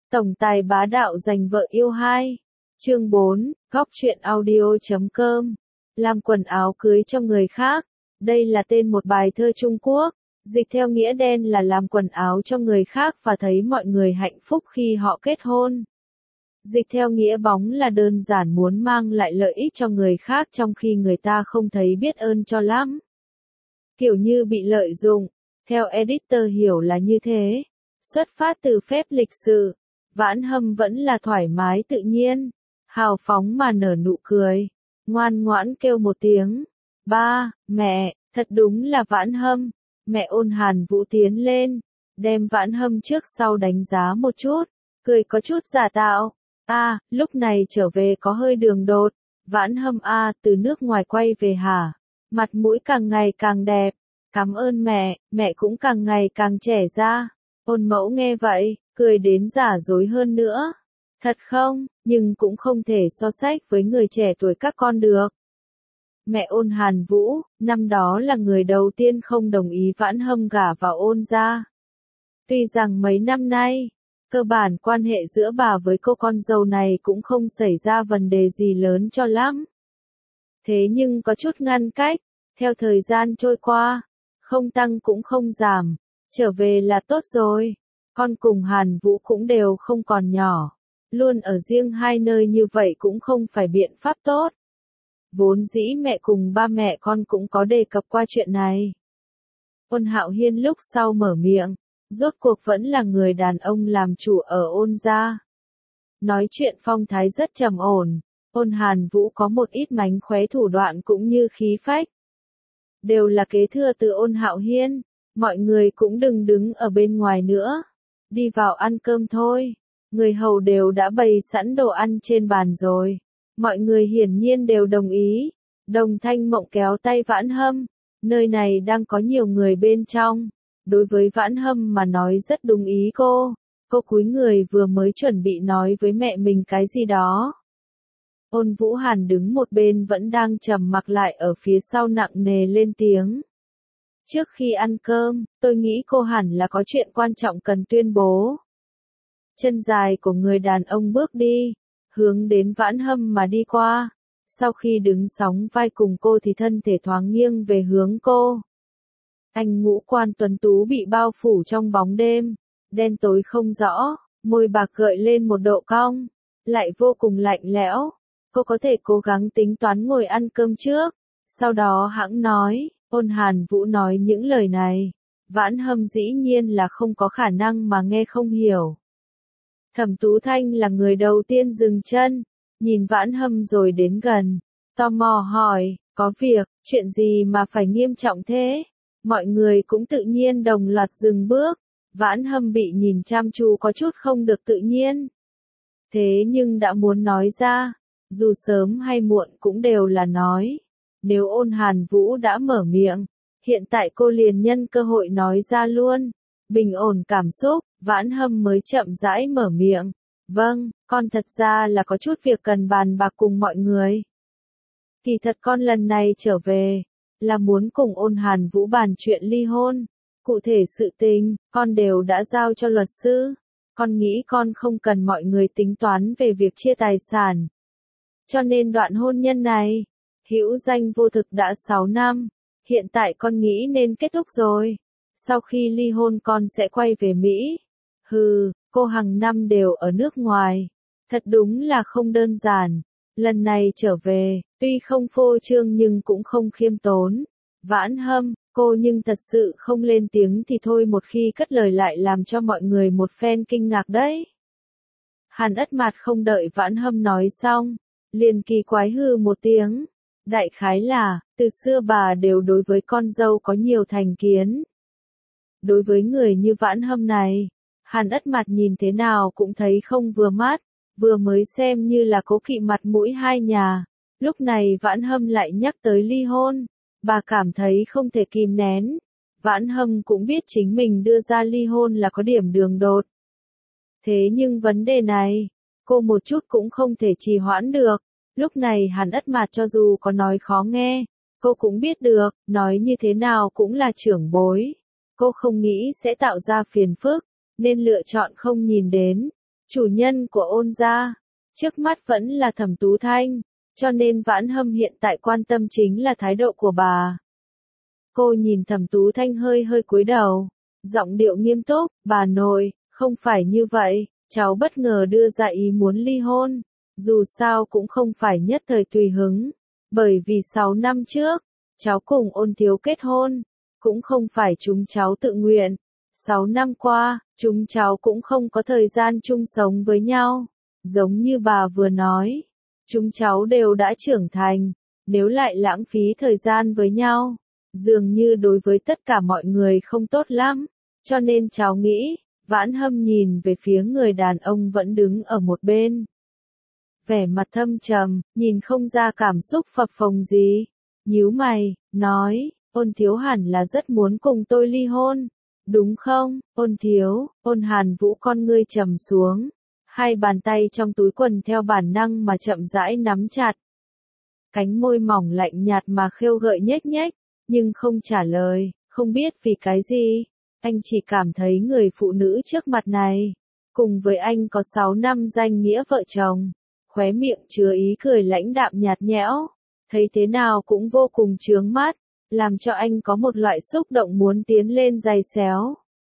Tổng tài bá đạo giành vợ yêu 2. Chương 4, góc truyện audio.com. Làm quần áo cưới cho người khác. Đây là tên một bài thơ Trung Quốc. Dịch theo nghĩa đen là làm quần áo cho người khác và thấy mọi người hạnh phúc khi họ kết hôn. Dịch theo nghĩa bóng là đơn giản muốn mang lại lợi ích cho người khác trong khi người ta không thấy biết ơn cho lắm. Kiểu như bị lợi dụng. Theo editor hiểu là như thế. Xuất phát từ phép lịch sự. Vãn Hâm vẫn là thoải mái tự nhiên, hào phóng mà nở nụ cười, ngoan ngoãn kêu một tiếng, ba, mẹ, thật đúng là Vãn Hâm. Mẹ Ôn Hàn Vũ tiến lên, đem Vãn Hâm trước sau đánh giá một chút, cười có chút giả tạo, lúc này trở về có hơi đường đột, Vãn Hâm từ nước ngoài quay về hả, mặt mũi càng ngày càng đẹp, cảm ơn mẹ cũng càng ngày càng trẻ ra. Ôn Mẫu nghe vậy, cười đến giả dối hơn nữa. Thật không, nhưng cũng không thể so sánh với người trẻ tuổi các con được. Mẹ Ôn Hàn Vũ, năm đó là người đầu tiên không đồng ý Vãn Hâm gả vào Ôn gia. Tuy rằng mấy năm nay, cơ bản quan hệ giữa bà với cô con dâu này cũng không xảy ra vấn đề gì lớn cho lắm. Thế nhưng có chút ngăn cách, theo thời gian trôi qua, không tăng cũng không giảm, trở về là tốt rồi. Con cùng Hàn Vũ cũng đều không còn nhỏ, luôn ở riêng hai nơi như vậy cũng không phải biện pháp tốt. Vốn dĩ mẹ cùng ba mẹ con cũng có đề cập qua chuyện này. Ôn Hạo Hiên lúc sau mở miệng, rốt cuộc vẫn là người đàn ông làm chủ ở Ôn gia. Nói chuyện phong thái rất trầm ổn, Ôn Hàn Vũ có một ít mánh khóe thủ đoạn cũng như khí phách. Đều là kế thừa từ Ôn Hạo Hiên, mọi người cũng đừng đứng ở bên ngoài nữa. Đi vào ăn cơm thôi. Người hầu đều đã bày sẵn đồ ăn trên bàn rồi. Mọi người hiển nhiên đều đồng ý. Đồng Thanh Mộng kéo tay Vãn Hâm. Nơi này đang có nhiều người bên trong. Đối với Vãn Hâm mà nói rất đúng ý cô. Cô cúi người vừa mới chuẩn bị nói với mẹ mình cái gì đó. Ôn Vũ Hàn đứng một bên vẫn đang trầm mặc lại ở phía sau nặng nề lên tiếng. Trước khi ăn cơm, tôi nghĩ cô hẳn là có chuyện quan trọng cần tuyên bố. Chân dài của người đàn ông bước đi, hướng đến Vãn Hâm mà đi qua. Sau khi đứng sóng vai cùng cô thì thân thể thoáng nghiêng về hướng cô. Anh ngũ quan tuấn tú bị bao phủ trong bóng đêm, đen tối không rõ, môi bạc gợi lên một độ cong, lại vô cùng lạnh lẽo. Cô có thể cố gắng tính toán ngồi ăn cơm trước, sau đó hãng nói. Ôn Hàn Vũ nói những lời này, Vãn Hâm dĩ nhiên là không có khả năng mà nghe không hiểu. Thẩm Tú Thanh là người đầu tiên dừng chân, nhìn Vãn Hâm rồi đến gần, tò mò hỏi, có việc, chuyện gì mà phải nghiêm trọng thế? Mọi người cũng tự nhiên đồng loạt dừng bước, Vãn Hâm bị nhìn chăm chú có chút không được tự nhiên. Thế nhưng đã muốn nói ra, dù sớm hay muộn cũng đều là nói. Nếu Ôn Hàn Vũ đã mở miệng, hiện tại cô liền nhân cơ hội nói ra luôn. Bình ổn cảm xúc, Vãn Hâm mới chậm rãi mở miệng. Vâng, con thật ra là có chút việc cần bàn bạc cùng mọi người. Kỳ thật con lần này trở về, là muốn cùng Ôn Hàn Vũ bàn chuyện ly hôn. Cụ thể sự tình, con đều đã giao cho luật sư. Con nghĩ con không cần mọi người tính toán về việc chia tài sản. Cho nên đoạn hôn nhân này, hữu danh vô thực đã 6 năm, hiện tại con nghĩ nên kết thúc rồi. Sau khi ly hôn con sẽ quay về Mỹ. Cô hàng năm đều ở nước ngoài. Thật đúng là không đơn giản. Lần này trở về, tuy không phô trương nhưng cũng không khiêm tốn. Vãn Hâm, cô nhưng thật sự không lên tiếng thì thôi một khi cất lời lại làm cho mọi người một phen kinh ngạc đấy. Hàn Ất Mạt không đợi Vãn Hâm nói xong, liền kỳ quái hừ một tiếng. Đại khái là, từ xưa bà đều đối với con dâu có nhiều thành kiến. Đối với người như Vãn Hâm này, Hàn Ất Mạt nhìn thế nào cũng thấy không vừa mắt, vừa mới xem như là cố kỵ mặt mũi hai nhà. Lúc này Vãn Hâm lại nhắc tới ly hôn, bà cảm thấy không thể kìm nén. Vãn Hâm cũng biết chính mình đưa ra ly hôn là có điểm đường đột. Thế nhưng vấn đề này, cô một chút cũng không thể trì hoãn được. Lúc này Hàn Ất Mạt cho dù có nói khó nghe, cô cũng biết được, nói như thế nào cũng là trưởng bối. Cô không nghĩ sẽ tạo ra phiền phức, nên lựa chọn không nhìn đến. chủ nhân của ôn gia. Trước mắt vẫn là Thẩm Tú Thanh, cho nên Vãn Hâm hiện tại quan tâm chính là thái độ của bà. Cô nhìn Thẩm Tú Thanh hơi hơi cúi đầu, giọng điệu nghiêm túc, bà nội, không phải như vậy, cháu bất ngờ đưa ra ý muốn ly hôn, dù sao cũng không phải nhất thời tùy hứng, bởi vì 6 năm trước, cháu cùng Ôn Thiếu kết hôn, cũng không phải chúng cháu tự nguyện. 6 năm qua, chúng cháu cũng không có thời gian chung sống với nhau, giống như bà vừa nói, chúng cháu đều đã trưởng thành, nếu lại lãng phí thời gian với nhau, dường như đối với tất cả mọi người không tốt lắm, cho nên cháu nghĩ, Vãn Hâm nhìn về phía người đàn ông vẫn đứng ở một bên. Vẻ mặt thâm trầm, nhìn không ra cảm xúc phập phồng gì, nhíu mày, nói, Ôn Thiếu hẳn là rất muốn cùng tôi ly hôn, đúng không, Ôn Thiếu, Ôn Hàn Vũ con ngươi trầm xuống, hai bàn tay trong túi quần theo bản năng mà chậm rãi nắm chặt. Cánh môi mỏng lạnh nhạt mà khêu gợi nhếch nhếch, nhưng không trả lời, không biết vì cái gì, anh chỉ cảm thấy người phụ nữ trước mặt này, cùng với anh có 6 năm danh nghĩa vợ chồng, khóe miệng chứa ý cười lãnh đạm nhạt nhẽo, thấy thế nào cũng vô cùng chướng mắt, làm cho anh có một loại xúc động muốn tiến lên giày xéo.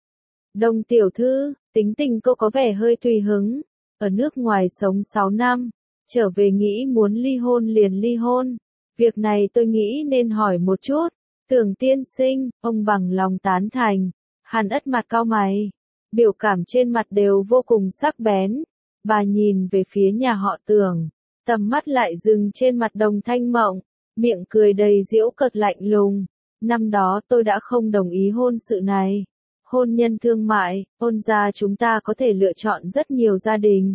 Đông tiểu thư, tính tình cô có vẻ hơi tùy hứng, ở nước ngoài sống 6 năm, trở về nghĩ muốn ly hôn liền ly hôn, việc này tôi nghĩ nên hỏi một chút, Tưởng tiên sinh, ông bằng lòng tán thành. Hàn Ất mặt cau mày, biểu cảm trên mặt đều vô cùng sắc bén, bà nhìn về phía nhà họ Tưởng, tầm mắt lại dừng trên mặt Đồng Thanh Mộng, miệng cười đầy giễu cợt lạnh lùng, năm đó tôi đã không đồng ý hôn sự này. Hôn nhân thương mại, Ôn gia chúng ta có thể lựa chọn rất nhiều gia đình.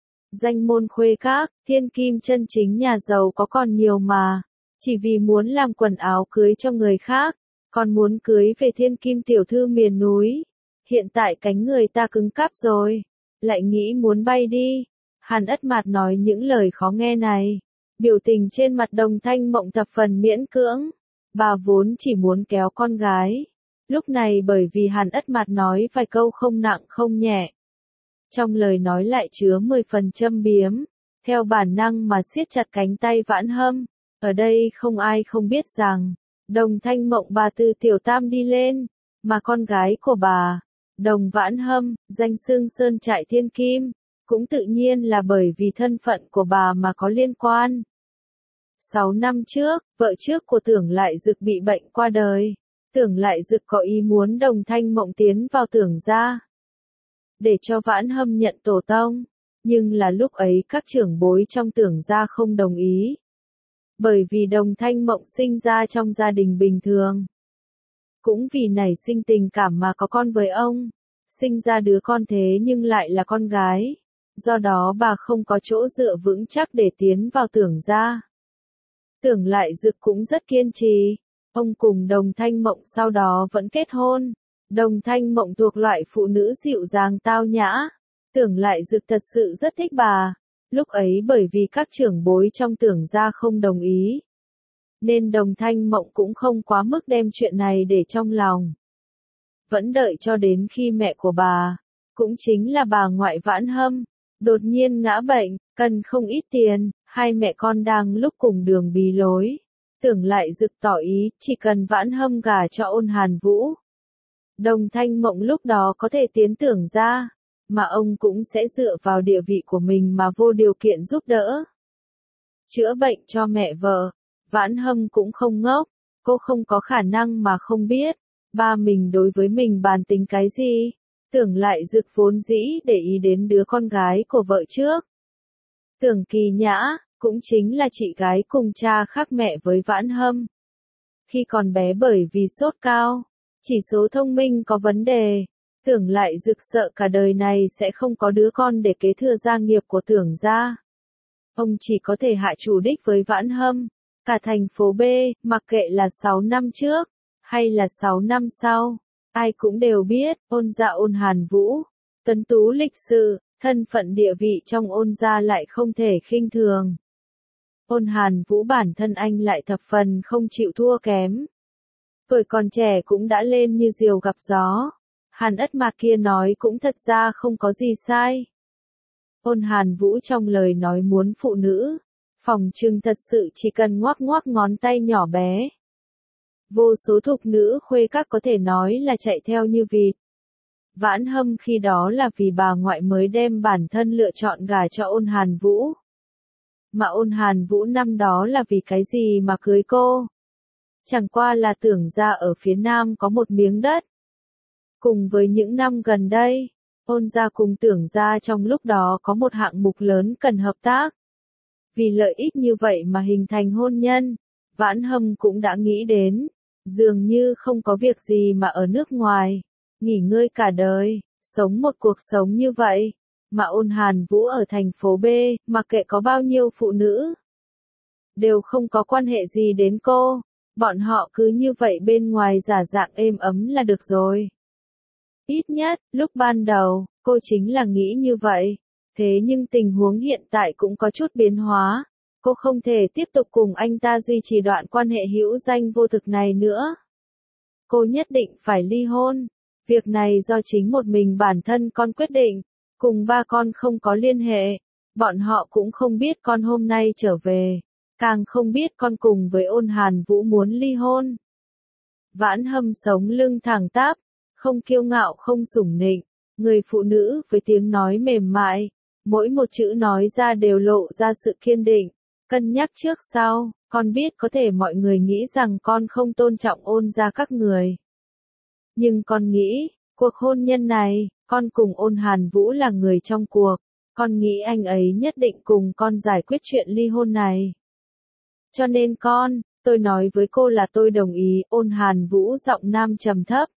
Danh môn khuê các, thiên kim chân chính nhà giàu có còn nhiều mà, chỉ vì muốn làm quần áo cưới cho người khác, còn muốn cưới về thiên kim tiểu thư miền núi. Hiện tại cánh người ta cứng cáp rồi, lại nghĩ muốn bay đi. Hàn Ất Mạt nói những lời khó nghe này, biểu tình trên mặt Đồng Thanh Mộng thập phần miễn cưỡng, bà vốn chỉ muốn kéo con gái. Lúc này bởi vì Hàn Ất Mạt nói vài câu không nặng không nhẹ, trong lời nói lại chứa 10 phần châm biếm, theo bản năng mà siết chặt cánh tay Vãn Hâm. Ở đây không ai không biết rằng, Đồng Thanh Mộng bà từ tiểu tam đi lên, mà con gái của bà, Đồng Vãn Hâm, danh xưng sơn trại thiên kim, cũng tự nhiên là bởi vì thân phận của bà mà có liên quan. 6 năm trước, vợ trước của Tưởng Lại Dực bị bệnh qua đời. Tưởng Lại Dực có ý muốn Đồng Thanh Mộng tiến vào Tưởng gia, để cho Vãn Hâm nhận tổ tông, nhưng là lúc ấy các trưởng bối trong Tưởng gia không đồng ý. Bởi vì Đồng Thanh Mộng sinh ra trong gia đình bình thường, cũng vì nảy sinh tình cảm mà có con với ông, sinh ra đứa con thế nhưng lại là con gái, do đó bà không có chỗ dựa vững chắc để tiến vào Tưởng gia. Tưởng Lại Dực cũng rất kiên trì, ông cùng Đồng Thanh Mộng sau đó vẫn kết hôn. Đồng Thanh Mộng thuộc loại phụ nữ dịu dàng tao nhã, Tưởng Lại Dực thật sự rất thích bà. Lúc ấy bởi vì các trưởng bối trong Tưởng gia không đồng ý, nên Đồng Thanh Mộng cũng không quá mức đem chuyện này để trong lòng. Vẫn đợi cho đến khi mẹ của bà, cũng chính là bà ngoại Vãn Hâm, đột nhiên ngã bệnh, cần không ít tiền, hai mẹ con đang lúc cùng đường bí lối. Tưởng Lại Dực tỏ ý, chỉ cần Vãn Hâm gả cho Ôn Hàn Vũ, Đồng Thanh Mộng lúc đó có thể tiến Tưởng gia, mà ông cũng sẽ dựa vào địa vị của mình mà vô điều kiện giúp đỡ. Chữa bệnh cho mẹ vợ, Vãn Hâm cũng không ngốc, cô không có khả năng mà không biết, ba mình đối với mình bàn tính cái gì. Tưởng Lại Dực vốn dĩ để ý đến đứa con gái của vợ trước. Tưởng Kỳ Nhã, cũng chính là chị gái cùng cha khác mẹ với Vãn Hâm. Khi còn bé bởi vì sốt cao, chỉ số thông minh có vấn đề, Tưởng Lại Dực sợ cả đời này sẽ không có đứa con để kế thừa gia nghiệp của Tưởng gia. Ông chỉ có thể hạ chủ đích với Vãn Hâm. Cả thành phố B, mặc kệ là 6 năm trước, hay là 6 năm sau, ai cũng đều biết, Ôn gia Ôn Hàn Vũ, tuấn tú lịch sự, thân phận địa vị trong Ôn gia lại không thể khinh thường. Ôn Hàn Vũ bản thân anh lại thập phần không chịu thua kém. Tuổi còn trẻ cũng đã lên như diều gặp gió. Hàn Ất Mạc kia nói cũng thật ra không có gì sai. Ôn Hàn Vũ trong lời nói muốn phụ nữ, phỏng chừng thật sự chỉ cần ngoắc ngoắc ngón tay nhỏ bé. Vô số thục nữ khuê các có thể nói là chạy theo như vịt. Vãn Hâm khi đó là vì bà ngoại mới đem bản thân lựa chọn gả cho Ôn Hàn Vũ. Mà Ôn Hàn Vũ năm đó là vì cái gì mà cưới cô? Chẳng qua là tưởng ra ở phía Nam có một miếng đất. Cùng với những năm gần đây, Ôn gia cùng tưởng ra trong lúc đó có một hạng mục lớn cần hợp tác. Vì lợi ích như vậy mà hình thành hôn nhân, Vãn Hâm cũng đã nghĩ đến, dường như không có việc gì mà ở nước ngoài, nghỉ ngơi cả đời, sống một cuộc sống như vậy, mà Ôn Hàn Vũ ở thành phố B, mặc kệ có bao nhiêu phụ nữ, đều không có quan hệ gì đến cô, bọn họ cứ như vậy bên ngoài giả dạng êm ấm là được rồi. Ít nhất, lúc ban đầu, cô chính là nghĩ như vậy. Thế nhưng tình huống hiện tại cũng có chút biến hóa. Cô không thể tiếp tục cùng anh ta duy trì đoạn quan hệ hữu danh vô thực này nữa. Cô nhất định phải ly hôn. Việc này do chính một mình bản thân con quyết định. Cùng ba con không có liên hệ. Bọn họ cũng không biết con hôm nay trở về. Càng không biết con cùng với Ôn Hàn Vũ muốn ly hôn. Vãn Hâm sống lưng thẳng tắp. Không kiêu ngạo không sủng nịnh, người phụ nữ với tiếng nói mềm mại, mỗi một chữ nói ra đều lộ ra sự kiên định, cân nhắc trước sau, con biết có thể mọi người nghĩ rằng con không tôn trọng Ôn gia các người. Nhưng con nghĩ, cuộc hôn nhân này, con cùng Ôn Hàn Vũ là người trong cuộc, con nghĩ anh ấy nhất định cùng con giải quyết chuyện ly hôn này. Cho nên tôi nói với cô là tôi đồng ý. Ôn Hàn Vũ giọng nam trầm thấp.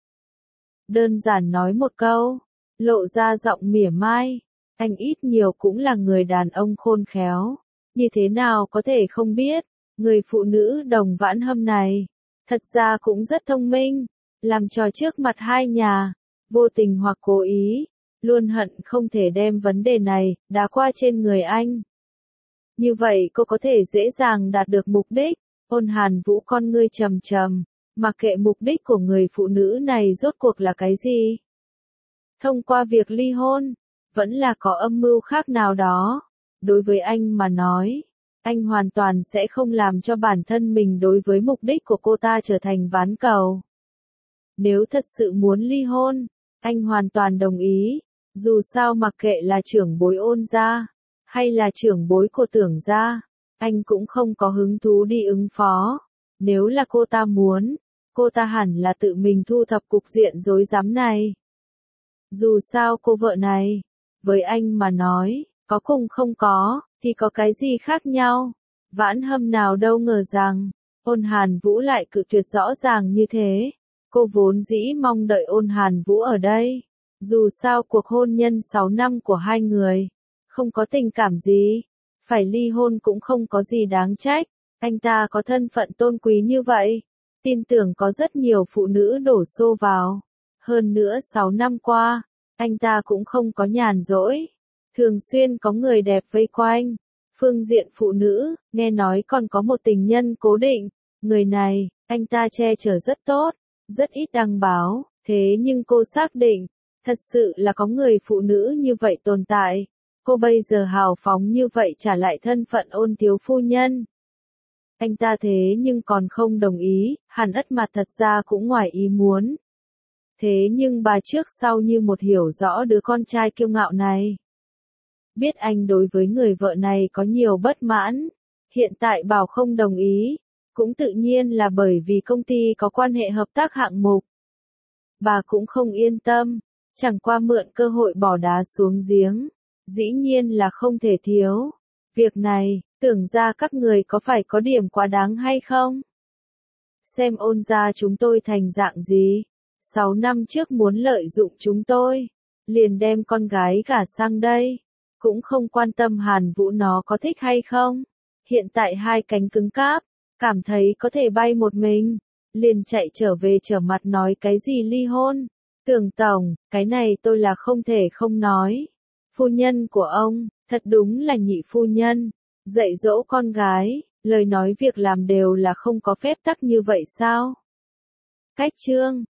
Đơn giản nói một câu, lộ ra giọng mỉa mai, anh ít nhiều cũng là người đàn ông khôn khéo, như thế nào có thể không biết, người phụ nữ đồng Vãn Hâm này, thật ra cũng rất thông minh, làm trò trước mặt hai nhà, vô tình hoặc cố ý, luôn hận không thể đem vấn đề này đá qua trên người anh. Như vậy cô có thể dễ dàng đạt được mục đích. Ôn Hàn Vũ con ngươi trầm trầm. Mặc kệ mục đích của người phụ nữ này rốt cuộc là cái gì? Thông qua việc ly hôn, vẫn là có âm mưu khác nào đó. Đối với anh mà nói, anh hoàn toàn sẽ không làm cho bản thân mình đối với mục đích của cô ta trở thành ván cầu. Nếu thật sự muốn ly hôn, anh hoàn toàn đồng ý. Dù sao mặc kệ là trưởng bối Ôn gia, hay là trưởng bối của Tưởng gia, anh cũng không có hứng thú đi ứng phó. Nếu là cô ta muốn, cô ta hẳn là tự mình thu thập cục diện rối rắm này. Dù sao cô vợ này, với anh mà nói, có cùng không có, thì có cái gì khác nhau. Vãn Hâm nào đâu ngờ rằng, Ôn Hàn Vũ lại cự tuyệt rõ ràng như thế. Cô vốn dĩ mong đợi Ôn Hàn Vũ ở đây. Dù sao cuộc hôn nhân 6 năm của hai người, không có tình cảm gì, phải ly hôn cũng không có gì đáng trách. Anh ta có thân phận tôn quý như vậy, tin tưởng có rất nhiều phụ nữ đổ xô vào. Hơn nữa 6 năm qua, anh ta cũng không có nhàn rỗi. Thường xuyên có người đẹp vây quanh. Phương diện phụ nữ, nghe nói còn có một tình nhân cố định. Người này, anh ta che chở rất tốt, rất ít đăng báo. Thế nhưng cô xác định, thật sự là có người phụ nữ như vậy tồn tại. Cô bây giờ hào phóng như vậy trả lại thân phận Ôn thiếu phu nhân. Anh ta thế nhưng còn không đồng ý, Hàn Ất Mạt thật ra cũng ngoài ý muốn. Thế nhưng bà trước sau như một hiểu rõ đứa con trai kiêu ngạo này. Biết anh đối với người vợ này có nhiều bất mãn, hiện tại bảo không đồng ý, cũng tự nhiên là bởi vì công ty có quan hệ hợp tác hạng mục. Bà cũng không yên tâm, chẳng qua mượn cơ hội bỏ đá xuống giếng, dĩ nhiên là không thể thiếu. Việc này, tưởng ra các người có phải có điểm quá đáng hay không? Xem Ôn gia chúng tôi thành dạng gì? 6 năm trước muốn lợi dụng chúng tôi, liền đem con gái gả sang đây, cũng không quan tâm Hàn Vũ nó có thích hay không. Hiện tại hai cánh cứng cáp, cảm thấy có thể bay một mình, liền chạy trở về trở mặt nói cái gì ly hôn. Tưởng tổng, cái này tôi là không thể không nói. Phu nhân của ông, thật đúng là nhị phu nhân, dạy dỗ con gái, lời nói việc làm đều là không có phép tắc như vậy sao? Cách chương